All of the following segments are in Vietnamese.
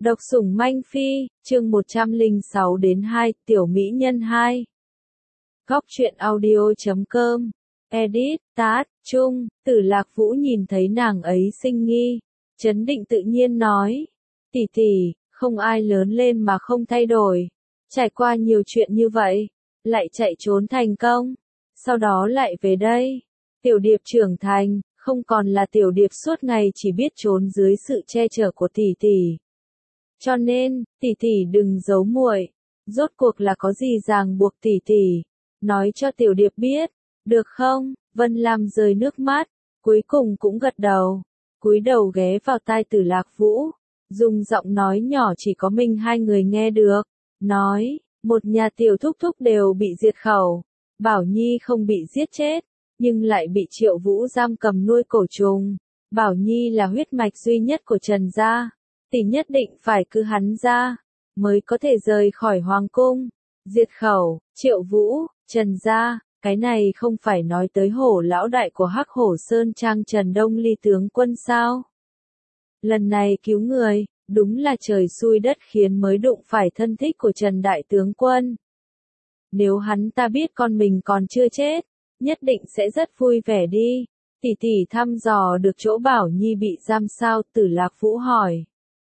Độc sủng manh phi, chương 106 đến 2, tiểu mỹ nhân 2. Góc truyện audio.com. Edit, Tát, Trung, Tử Lạc Vũ nhìn thấy nàng ấy sinh nghi, trấn định tự nhiên nói. Tỷ tỷ, không ai lớn lên mà không thay đổi. Trải qua nhiều chuyện như vậy, lại chạy trốn thành công, sau đó lại về đây. Tiểu điệp trưởng thành, không còn là tiểu điệp suốt ngày chỉ biết trốn dưới sự che chở của tỷ tỷ. Cho nên, tỷ tỷ đừng giấu muội, rốt cuộc là có gì ràng buộc tỷ tỷ, nói cho tiểu điệp biết, được không? Vân Lam rơi nước mắt, cuối cùng cũng gật đầu, cúi đầu ghé vào tai Tử Lạc Vũ, dùng giọng nói nhỏ chỉ có mình hai người nghe được, nói, một nhà tiểu thúc thúc đều bị diệt khẩu, Bảo Nhi không bị giết chết, nhưng lại bị Triệu Vũ giam cầm nuôi cổ trùng, Bảo Nhi là huyết mạch duy nhất của Trần gia. Tỷ nhất định phải cứu hắn ra, mới có thể rời khỏi hoàng cung. Diệt khẩu, Triệu Vũ, Trần gia, cái này không phải nói tới hổ lão đại của Hắc Hổ Sơn Trang Trần Đông Ly tướng quân sao? Lần này cứu người, đúng là trời xui đất khiến mới đụng phải thân thích của Trần Đại tướng quân. Nếu hắn ta biết con mình còn chưa chết, nhất định sẽ rất vui vẻ đi. Tỷ tỷ thăm dò được chỗ Bảo Nhi bị giam sao? Tử Lạc Vũ hỏi.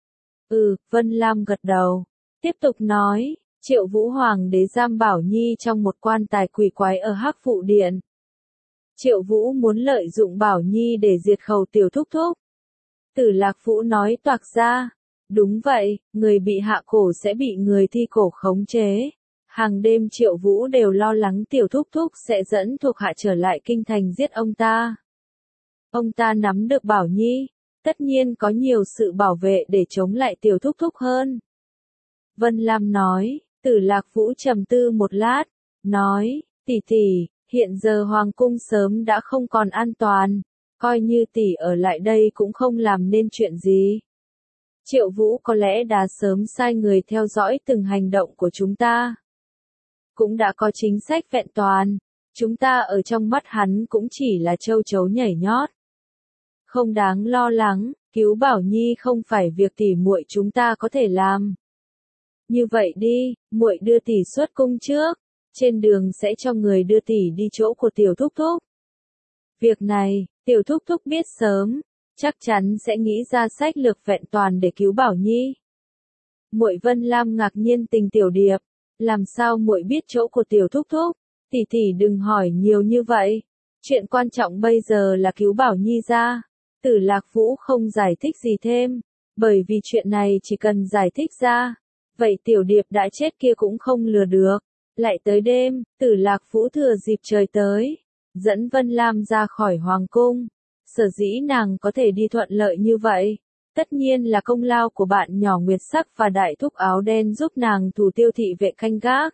Vân Lam gật đầu, tiếp tục nói, Triệu Vũ Hoàng đế giam Bảo Nhi trong một quan tài quỷ quái ở Hắc Phụ Điện. Triệu Vũ muốn lợi dụng Bảo Nhi để diệt khẩu tiểu thúc thúc. Tử Lạc Vũ nói toạc ra, đúng vậy, người bị hạ cổ sẽ bị người thi cổ khống chế. Hàng đêm Triệu Vũ đều lo lắng tiểu thúc thúc sẽ dẫn thuộc hạ trở lại kinh thành giết ông ta. Ông ta nắm được Bảo Nhi, tất nhiên có nhiều sự bảo vệ để chống lại tiểu thúc thúc hơn. Vân Lam nói, Tử Lạc Vũ trầm tư một lát, nói, tỷ tỷ, hiện giờ hoàng cung sớm đã không còn an toàn, coi như tỷ ở lại đây cũng không làm nên chuyện gì. Triệu Vũ có lẽ đã sớm sai người theo dõi từng hành động của chúng ta. Cũng đã có chính sách vẹn toàn, chúng ta ở trong mắt hắn cũng chỉ là châu chấu nhảy nhót. Không đáng lo lắng, cứu Bảo Nhi không phải việc tỷ muội chúng ta có thể làm. Như vậy đi, muội đưa tỷ xuất cung trước, trên đường sẽ cho người đưa tỷ đi chỗ của tiểu thúc thúc. Việc này, tiểu thúc thúc biết sớm, chắc chắn sẽ nghĩ ra sách lược vẹn toàn để cứu Bảo Nhi. Muội Vân Lam ngạc nhiên tình tiểu điệp, làm sao muội biết chỗ của tiểu thúc thúc? Tỷ tỷ đừng hỏi nhiều như vậy, chuyện quan trọng bây giờ là cứu Bảo Nhi ra. Tử Lạc Vũ không giải thích gì thêm, bởi vì chuyện này chỉ cần giải thích ra, vậy tiểu điệp đã chết kia cũng không lừa được. Lại tới đêm, Tử Lạc Vũ thừa dịp trời tới, dẫn Vân Lam ra khỏi hoàng cung. Sở dĩ nàng có thể đi thuận lợi như vậy, tất nhiên là công lao của bạn nhỏ Nguyệt Sắc và đại thúc áo đen giúp nàng thủ tiêu thị vệ canh gác.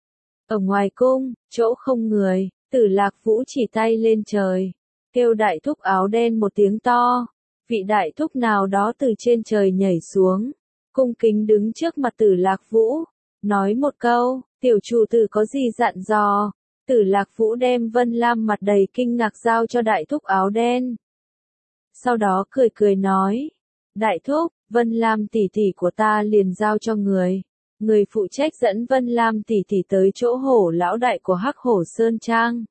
Ở ngoài cung, chỗ không người, Tử Lạc Vũ chỉ tay lên trời, kêu đại thúc áo đen một tiếng to, vị đại thúc nào đó từ trên trời nhảy xuống, cung kính đứng trước mặt Tử Lạc Vũ, nói một câu, tiểu chủ tử có gì dặn dò. Tử Lạc Vũ đem Vân Lam mặt đầy kinh ngạc giao cho đại thúc áo đen. Sau đó cười cười nói, đại thúc, Vân Lam tỷ tỷ của ta liền giao cho người. Người phụ trách dẫn Vân Lam tỷ tỷ tới chỗ hổ lão đại của Hắc Hổ Sơn Trang.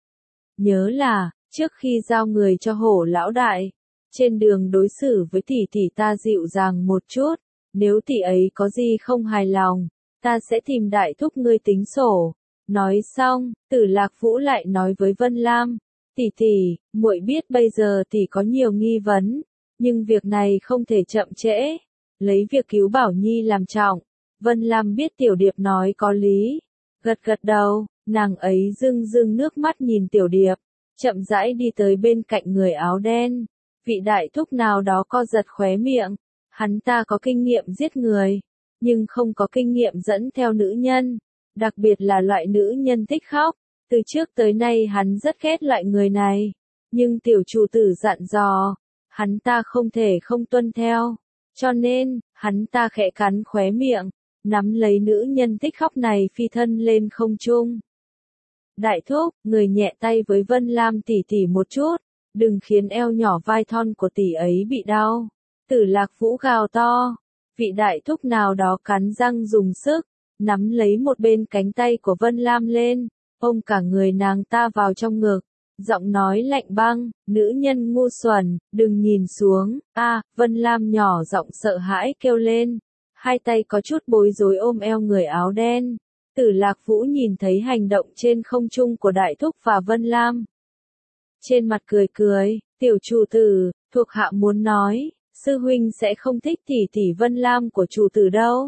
Nhớ là, trước khi giao người cho hổ lão đại, trên đường đối xử với tỷ tỷ ta dịu dàng một chút, nếu tỷ ấy có gì không hài lòng, ta sẽ tìm đại thúc ngươi tính sổ. Nói xong, Tử Lạc Vũ lại nói với Vân Lam, tỷ tỷ, muội biết bây giờ tỷ có nhiều nghi vấn, nhưng việc này không thể chậm trễ, lấy việc cứu Bảo Nhi làm trọng. Vân Lam biết tiểu điệp nói có lý, gật gật đầu, nàng ấy rưng rưng nước mắt nhìn tiểu điệp, chậm rãi đi tới bên cạnh người áo đen. Vị đại thúc nào đó co giật khóe miệng, hắn ta có kinh nghiệm giết người, nhưng không có kinh nghiệm dẫn theo nữ nhân, đặc biệt là loại nữ nhân thích khóc. Từ trước tới nay hắn rất ghét loại người này, nhưng tiểu chủ tử dặn dò, hắn ta không thể không tuân theo, cho nên, hắn ta khẽ cắn khóe miệng, nắm lấy nữ nhân thích khóc này phi thân lên không trung. Đại thúc, người nhẹ tay với Vân Lam tỷ tỷ một chút, đừng khiến eo nhỏ vai thon của tỷ ấy bị đau. Tử Lạc Vũ gào to, Vị đại thúc nào đó cắn răng dùng sức, nắm lấy một bên cánh tay của Vân Lam lên, ôm cả người nàng ta vào trong ngực, giọng nói lạnh băng, nữ nhân ngu xuẩn, đừng nhìn xuống, Vân Lam nhỏ giọng sợ hãi kêu lên, hai tay có chút bối rối ôm eo người áo đen. Tử Lạc Vũ nhìn thấy hành động trên không trung của đại thúc và Vân Lam. Trên mặt cười cười, tiểu chủ tử, thuộc hạ muốn nói, sư huynh sẽ không thích tỷ tỷ Vân Lam của chủ tử đâu.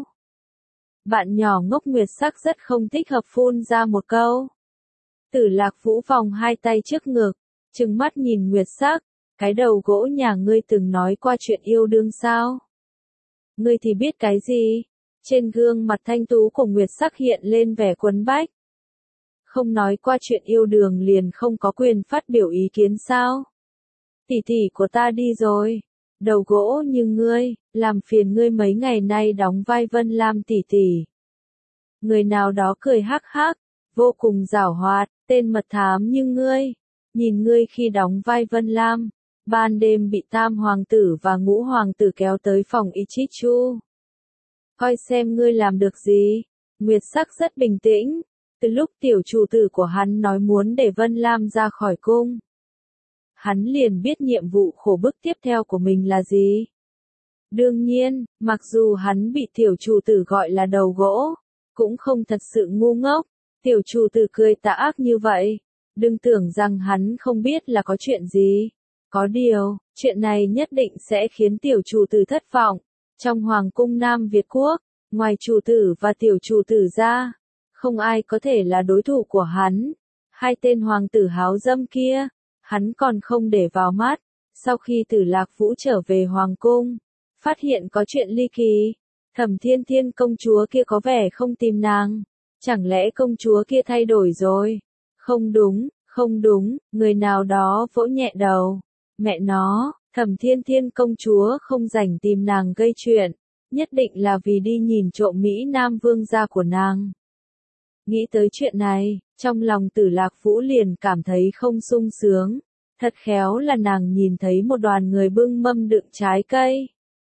Bạn nhỏ ngốc Nguyệt Sắc rất không thích hợp phun ra một câu. Tử Lạc Vũ vòng hai tay trước ngực, trừng mắt nhìn Nguyệt Sắc, cái đầu gỗ nhà ngươi từng nói qua chuyện yêu đương sao? Ngươi thì biết cái gì? Trên gương mặt thanh tú của Nguyệt Sắc hiện lên vẻ quấn bách. Không nói qua chuyện yêu đương liền không có quyền phát biểu ý kiến sao? Tỷ tỷ của ta đi rồi. Đầu gỗ như ngươi, làm phiền ngươi mấy ngày nay đóng vai Vân Lam tỷ tỷ. Người nào đó cười hắc hắc, vô cùng giảo hoạt, tên mật thám như ngươi. Nhìn ngươi khi đóng vai Vân Lam, ban đêm bị tam hoàng tử và ngũ hoàng tử kéo tới phòng Ichichu. Coi xem ngươi làm được gì. Nguyệt Sắc rất bình tĩnh, từ lúc tiểu chủ tử của hắn nói muốn để Vân Lam ra khỏi cung. Hắn liền biết nhiệm vụ khổ bức tiếp theo của mình là gì. Đương nhiên, mặc dù hắn bị tiểu chủ tử gọi là đầu gỗ, cũng không thật sự ngu ngốc, tiểu chủ tử cười tà ác như vậy. Đừng tưởng rằng hắn không biết là có chuyện gì. Có điều, chuyện này nhất định sẽ khiến tiểu chủ tử thất vọng. Trong Hoàng cung Nam Việt Quốc, ngoài chủ tử và tiểu chủ tử ra, không ai có thể là đối thủ của hắn. Hai tên hoàng tử háo dâm kia, hắn còn không để vào mắt. Sau khi Tử Lạc Vũ trở về Hoàng cung, phát hiện có chuyện ly kỳ. Thẩm Thiên Thiên công chúa kia có vẻ không tìm nàng. Chẳng lẽ công chúa kia thay đổi rồi? Không đúng, không đúng, người nào đó vỗ nhẹ đầu. Mẹ nó, Thẩm Thiên Thiên công chúa không rảnh tìm nàng gây chuyện, nhất định là vì đi nhìn trộm Mỹ Nam vương gia của nàng. Nghĩ tới chuyện này, trong lòng Tử Lạc Vũ liền cảm thấy không sung sướng. Thật khéo là nàng nhìn thấy một đoàn người bưng mâm đựng trái cây,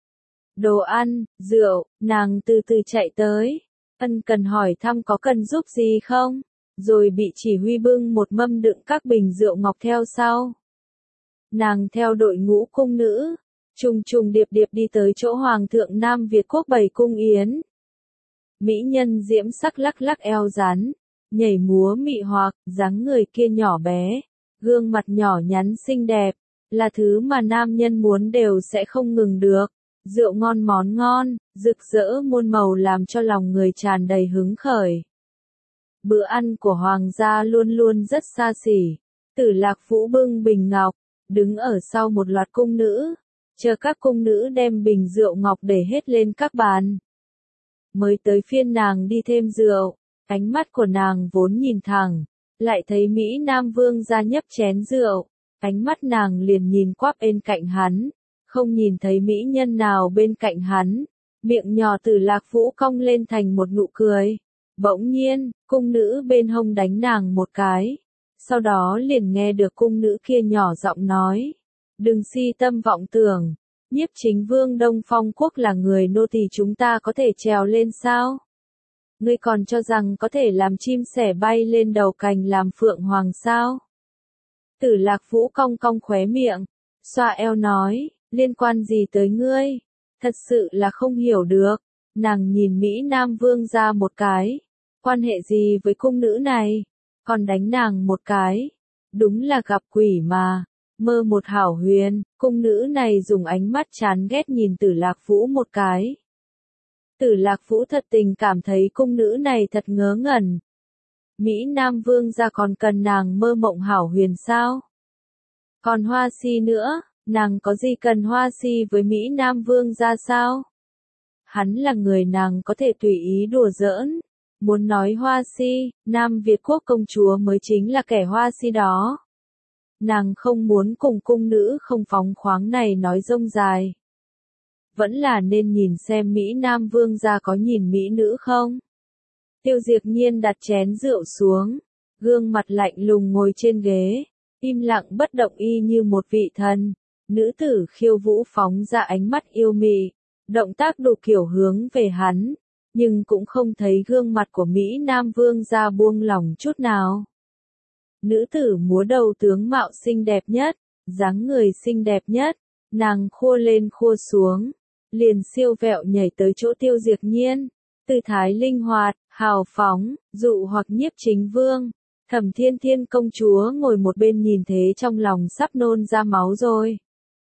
đồ ăn, rượu, nàng từ từ chạy tới. Ân cần hỏi thăm có cần giúp gì không, rồi bị chỉ huy bưng một mâm đựng các bình rượu ngọc theo sau. Nàng theo đội ngũ cung nữ, trùng trùng điệp điệp đi tới chỗ Hoàng thượng Nam Việt Quốc bày cung yến. Mỹ nhân diễm sắc lắc lắc eo rắn, nhảy múa mị hoặc, dáng người kia nhỏ bé, gương mặt nhỏ nhắn xinh đẹp, là thứ mà nam nhân muốn đều sẽ không ngừng được. Rượu ngon món ngon, rực rỡ muôn màu làm cho lòng người tràn đầy hứng khởi. Bữa ăn của hoàng gia luôn luôn rất xa xỉ. Tử Lạc Vũ bưng bình ngọc, đứng ở sau một loạt cung nữ, chờ các cung nữ đem bình rượu ngọc để hết lên các bàn. Mới tới phiên nàng đi thêm rượu, ánh mắt của nàng vốn nhìn thẳng, lại thấy Mỹ Nam vương gia nhấp chén rượu, ánh mắt nàng liền nhìn quắp bên cạnh hắn, không nhìn thấy mỹ nhân nào bên cạnh hắn, miệng nhỏ Tử Lạc Vũ cong lên thành một nụ cười. Bỗng nhiên, cung nữ bên hông đánh nàng một cái, sau đó liền nghe được cung nữ kia nhỏ giọng nói, đừng si tâm vọng tưởng, Nhiếp Chính Vương Đông Phong Quốc là người nô tỳ chúng ta có thể trèo lên sao? Ngươi còn cho rằng có thể làm chim sẻ bay lên đầu cành làm phượng hoàng sao? Tử Lạc Vũ cong cong khóe miệng, xoa eo nói, liên quan gì tới ngươi? Thật sự là không hiểu được. Nàng nhìn Mỹ Nam Vương ra một cái, quan hệ gì với cung nữ này? Còn đánh nàng một cái. Đúng là gặp quỷ mà. Mơ một hảo huyền, cung nữ này dùng ánh mắt chán ghét nhìn Tử Lạc Vũ một cái. Tử Lạc Vũ thật tình cảm thấy cung nữ này thật ngớ ngẩn. Mỹ Nam Vương gia còn cần nàng mơ mộng hảo huyền sao? Còn Hoa Si nữa, nàng có gì cần Hoa Si với Mỹ Nam Vương gia sao? Hắn là người nàng có thể tùy ý đùa giỡn. Muốn nói Hoa Si, Nam Việt Quốc công chúa mới chính là kẻ Hoa Si đó. Nàng không muốn cùng cung nữ không phóng khoáng này nói rông dài. Vẫn là nên nhìn xem Mỹ Nam Vương gia có nhìn mỹ nữ không? Tiêu Diệp Nhiên đặt chén rượu xuống, gương mặt lạnh lùng ngồi trên ghế, im lặng bất động y như một vị thần. Nữ tử Khiêu Vũ phóng ra ánh mắt yêu mị, động tác đủ kiểu hướng về hắn, nhưng cũng không thấy gương mặt của Mỹ Nam Vương gia buông lỏng chút nào. Nữ tử múa đầu tướng mạo xinh đẹp nhất, dáng người xinh đẹp nhất, nàng khua lên khua xuống, liền siêu vẹo nhảy tới chỗ Tiêu Diệp Nhiên, tư thái linh hoạt, hào phóng, dụ hoặc Nhiếp Chính Vương. Thẩm Thiên Thiên công chúa ngồi một bên nhìn thế trong lòng sắp nôn ra máu rồi.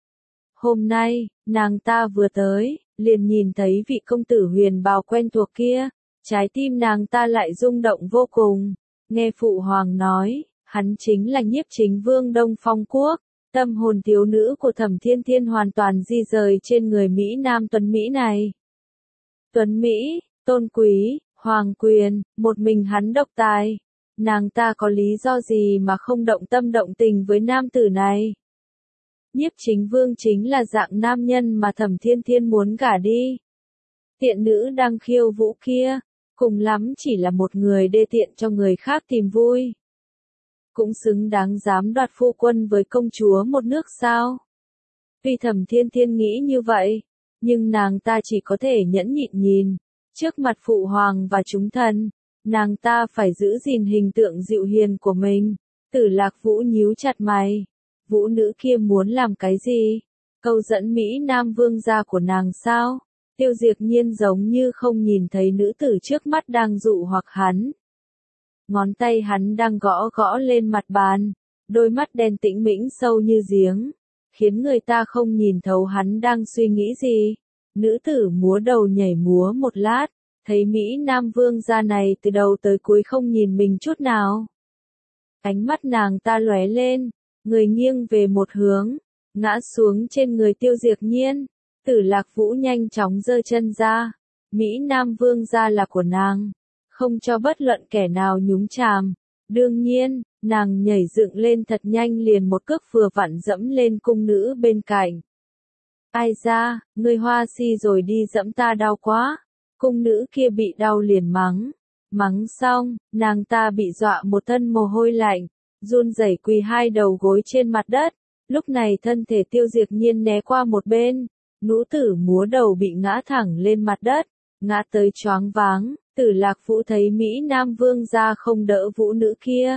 Hôm nay, nàng ta vừa tới, liền nhìn thấy vị công tử huyền bào quen thuộc kia, trái tim nàng ta lại rung động vô cùng. Nghe phụ hoàng nói, hắn chính là Nhiếp Chính Vương Đông Phong Quốc, tâm hồn thiếu nữ của Thẩm Thiên Thiên hoàn toàn di rời trên người Mỹ Nam Tuấn Mỹ này. Tuấn Mỹ, tôn quý, hoàng quyền, một mình hắn độc tài. Nàng ta có lý do gì mà không động tâm động tình với nam tử này? Nhiếp Chính Vương chính là dạng nam nhân mà Thẩm Thiên Thiên muốn gả đi. Tiện nữ đang khiêu vũ kia, cùng lắm chỉ là một người đê tiện cho người khác tìm vui. Cũng xứng đáng dám đoạt phu quân với công chúa một nước sao? Vì Thẩm Thiên Thiên nghĩ như vậy, nhưng nàng ta chỉ có thể nhẫn nhịn nhìn. Trước mặt phụ hoàng và chúng thần, nàng ta phải giữ gìn hình tượng dịu hiền của mình. Tử Lạc Vũ nhíu chặt mày. Vũ nữ kia muốn làm cái gì? Câu dẫn Mỹ Nam Vương gia của nàng sao? Tiêu Diệp Nhiên giống như không nhìn thấy nữ tử trước mắt đang dụ hoặc hắn. Ngón tay hắn đang gõ gõ lên mặt bàn, đôi mắt đen tĩnh mĩnh sâu như giếng, khiến người ta không nhìn thấu hắn đang suy nghĩ gì. Nữ tử múa đầu nhảy múa một lát, thấy Mỹ Nam Vương gia này từ đầu tới cuối không nhìn mình chút nào. Ánh mắt nàng ta lóe lên, người nghiêng về một hướng, ngã xuống trên người Tiêu Diệp Nhiên. Tử Lạc Vũ nhanh chóng giơ chân ra, Mỹ Nam Vương gia là của nàng, không cho bất luận kẻ nào nhúng chàm. Đương nhiên, nàng nhảy dựng lên thật nhanh liền một cước vừa vặn dẫm lên cung nữ bên cạnh. Ai ra, ngươi hoa si rồi đi dẫm ta đau quá. Cung nữ kia bị đau liền mắng. Mắng xong, nàng ta bị dọa một thân mồ hôi lạnh, run rẩy quỳ hai đầu gối trên mặt đất. Lúc này thân thể Tiêu Diệp Nhiên né qua một bên, nữ tử múa đầu bị ngã thẳng lên mặt đất, ngã tới choáng váng. Tử Lạc Vũ thấy Mỹ Nam Vương gia không đỡ vũ nữ kia.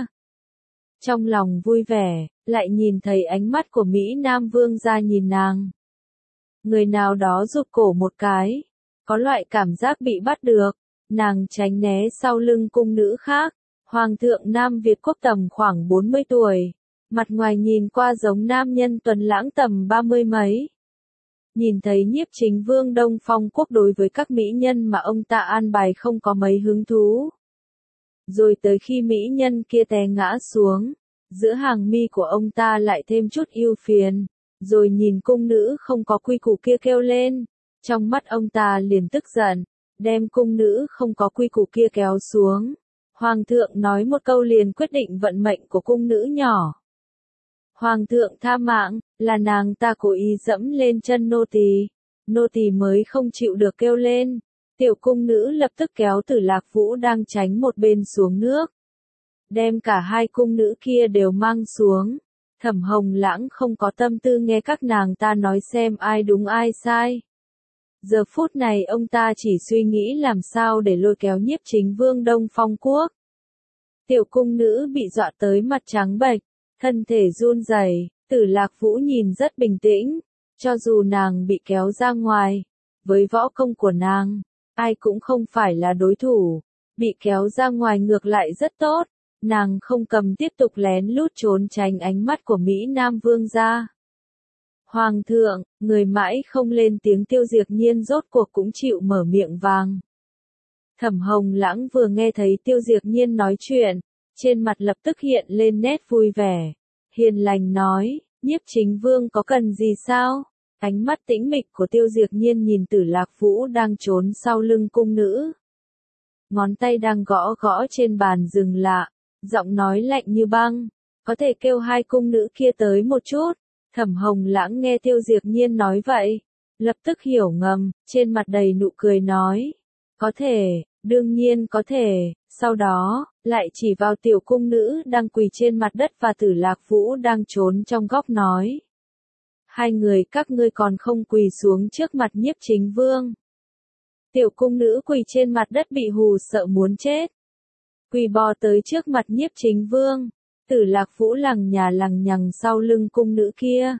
Trong lòng vui vẻ, lại nhìn thấy ánh mắt của Mỹ Nam Vương gia nhìn nàng. Người nào đó rụt cổ một cái, có loại cảm giác bị bắt được, nàng tránh né sau lưng cung nữ khác. Hoàng thượng Nam Việt quốc tầm khoảng 40 tuổi, mặt ngoài nhìn qua giống nam nhân tuấn lãng tầm 30 mấy. Nhìn thấy Nhiếp Chính Vương Đông Phong Quốc đối với các mỹ nhân mà ông ta an bài không có mấy hứng thú. Rồi tới khi mỹ nhân kia té ngã xuống, giữa hàng mi của ông ta lại thêm chút ưu phiền, rồi nhìn cung nữ không có quy củ kia kêu lên, trong mắt ông ta liền tức giận, đem cung nữ không có quy củ kia kéo xuống. Hoàng thượng nói một câu liền quyết định vận mệnh của cung nữ nhỏ. Hoàng thượng tha mạng, là nàng ta cố ý dẫm lên chân nô tỳ mới không chịu được kêu lên. Tiểu cung nữ lập tức kéo Tử Lạc Vũ đang tránh một bên xuống nước, đem cả hai cung nữ kia đều mang xuống. Thẩm Hồng Lãng không có tâm tư nghe các nàng ta nói xem ai đúng ai sai. Giờ phút này ông ta chỉ suy nghĩ làm sao để lôi kéo Nhiếp Chính Vương Đông Phong Quốc. Tiểu cung nữ bị dọa tới mặt trắng bệch, thân thể run rẩy. Tử Lạc Vũ nhìn rất bình tĩnh, cho dù nàng bị kéo ra ngoài, với võ công của nàng, ai cũng không phải là đối thủ. Bị kéo ra ngoài ngược lại rất tốt, nàng không cầm tiếp tục lén lút trốn tránh ánh mắt của Mỹ Nam Vương gia. Hoàng thượng, người mãi không lên tiếng Tiêu Diệp Nhiên rốt cuộc cũng chịu mở miệng vàng. Thẩm Hồng Lãng vừa nghe thấy Tiêu Diệp Nhiên nói chuyện, trên mặt lập tức hiện lên nét vui vẻ. Hiền lành nói, Nhiếp Chính Vương có cần gì sao? Ánh mắt tĩnh mịch của Tiêu Diệp Nhiên nhìn Tử Lạc Vũ đang trốn sau lưng cung nữ. Ngón tay đang gõ gõ trên bàn dừng lạ, giọng nói lạnh như băng, có thể kêu hai cung nữ kia tới một chút. Thẩm Hồng Lãng nghe Tiêu Diệp Nhiên nói vậy, lập tức hiểu ngầm, trên mặt đầy nụ cười nói, có thể, đương nhiên có thể. Sau đó, lại chỉ vào tiểu cung nữ đang quỳ trên mặt đất và Tử Lạc Vũ đang trốn trong góc nói. Hai người các ngươi còn không quỳ xuống trước mặt Nhiếp Chính Vương. Tiểu cung nữ quỳ trên mặt đất bị hù sợ muốn chết. Quỳ bò tới trước mặt Nhiếp Chính Vương. Tử Lạc Vũ lằng nhằng sau lưng cung nữ kia.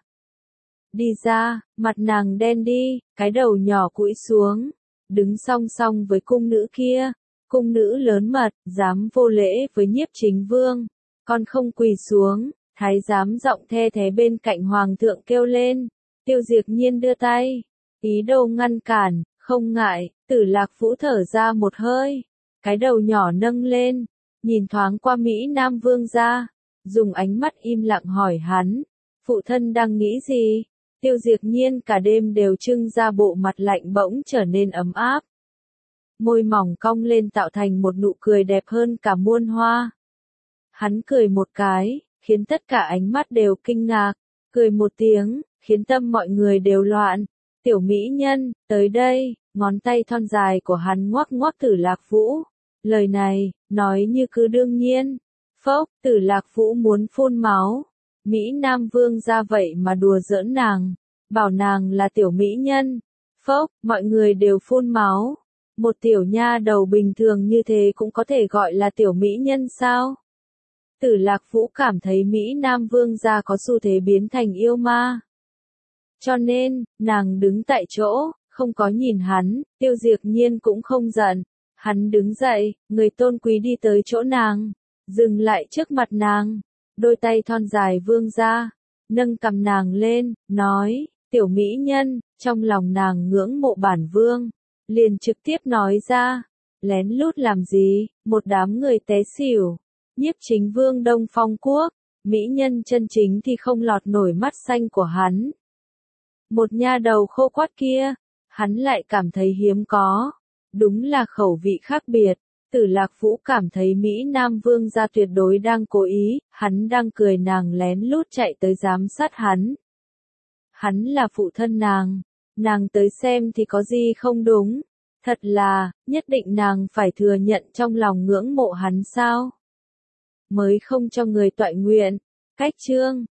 Đi ra, mặt nàng đen đi, cái đầu nhỏ cũi xuống. Đứng song song với cung nữ kia. Cung nữ lớn mật, dám vô lễ với Nhiếp Chính Vương. Còn không quỳ xuống. Thái giám giọng the thế bên cạnh hoàng thượng kêu lên. Tiêu Diệp Nhiên đưa tay. Ý đồ ngăn cản, không ngại. Tử Lạc Vũ thở ra một hơi. Cái đầu nhỏ nâng lên. Nhìn thoáng qua Mỹ Nam Vương gia. Dùng ánh mắt im lặng hỏi hắn. Phụ thân đang nghĩ gì? Tiêu Diệp Nhiên cả đêm đều trưng ra bộ mặt lạnh bỗng trở nên ấm áp. Môi mỏng cong lên tạo thành một nụ cười đẹp hơn cả muôn hoa. Hắn cười một cái, khiến tất cả ánh mắt đều kinh ngạc. Cười một tiếng, khiến tâm mọi người đều loạn. Tiểu mỹ nhân, tới đây, ngón tay thon dài của hắn ngoắc ngoắc Tử Lạc Vũ. Lời này, nói như cứ đương nhiên. Phốc, Tử Lạc Vũ muốn phun máu. Mỹ Nam Vương ra vậy mà đùa giỡn nàng. Bảo nàng là tiểu mỹ nhân. Phốc, mọi người đều phun máu. Một tiểu nha đầu bình thường như thế cũng có thể gọi là tiểu mỹ nhân sao? Tử Lạc Vũ cảm thấy Mỹ Nam Vương gia có xu thế biến thành yêu ma. Cho nên, nàng đứng tại chỗ, không có nhìn hắn, Tiêu Diệp Nhiên cũng không giận. Hắn đứng dậy, người tôn quý đi tới chỗ nàng, dừng lại trước mặt nàng, đôi tay thon dài vươn ra, nâng cầm nàng lên, nói, tiểu mỹ nhân, trong lòng nàng ngưỡng mộ bản vương, liền trực tiếp nói ra, lén lút làm gì, một đám người té xỉu, Nhiếp Chính Vương Đông Phong Quốc, mỹ nhân chân chính thì không lọt nổi mắt xanh của hắn. Một nha đầu khô quắt kia, hắn lại cảm thấy hiếm có. Đúng là khẩu vị khác biệt. Tử Lạc Vũ cảm thấy Mỹ Nam Vương gia tuyệt đối đang cố ý, hắn đang cười nàng lén lút chạy tới giám sát hắn. Hắn là phụ thân nàng tới xem thì có gì không đúng. Thật là, nhất định nàng phải thừa nhận trong lòng ngưỡng mộ hắn sao? Mới không cho người toại nguyện. Cách chương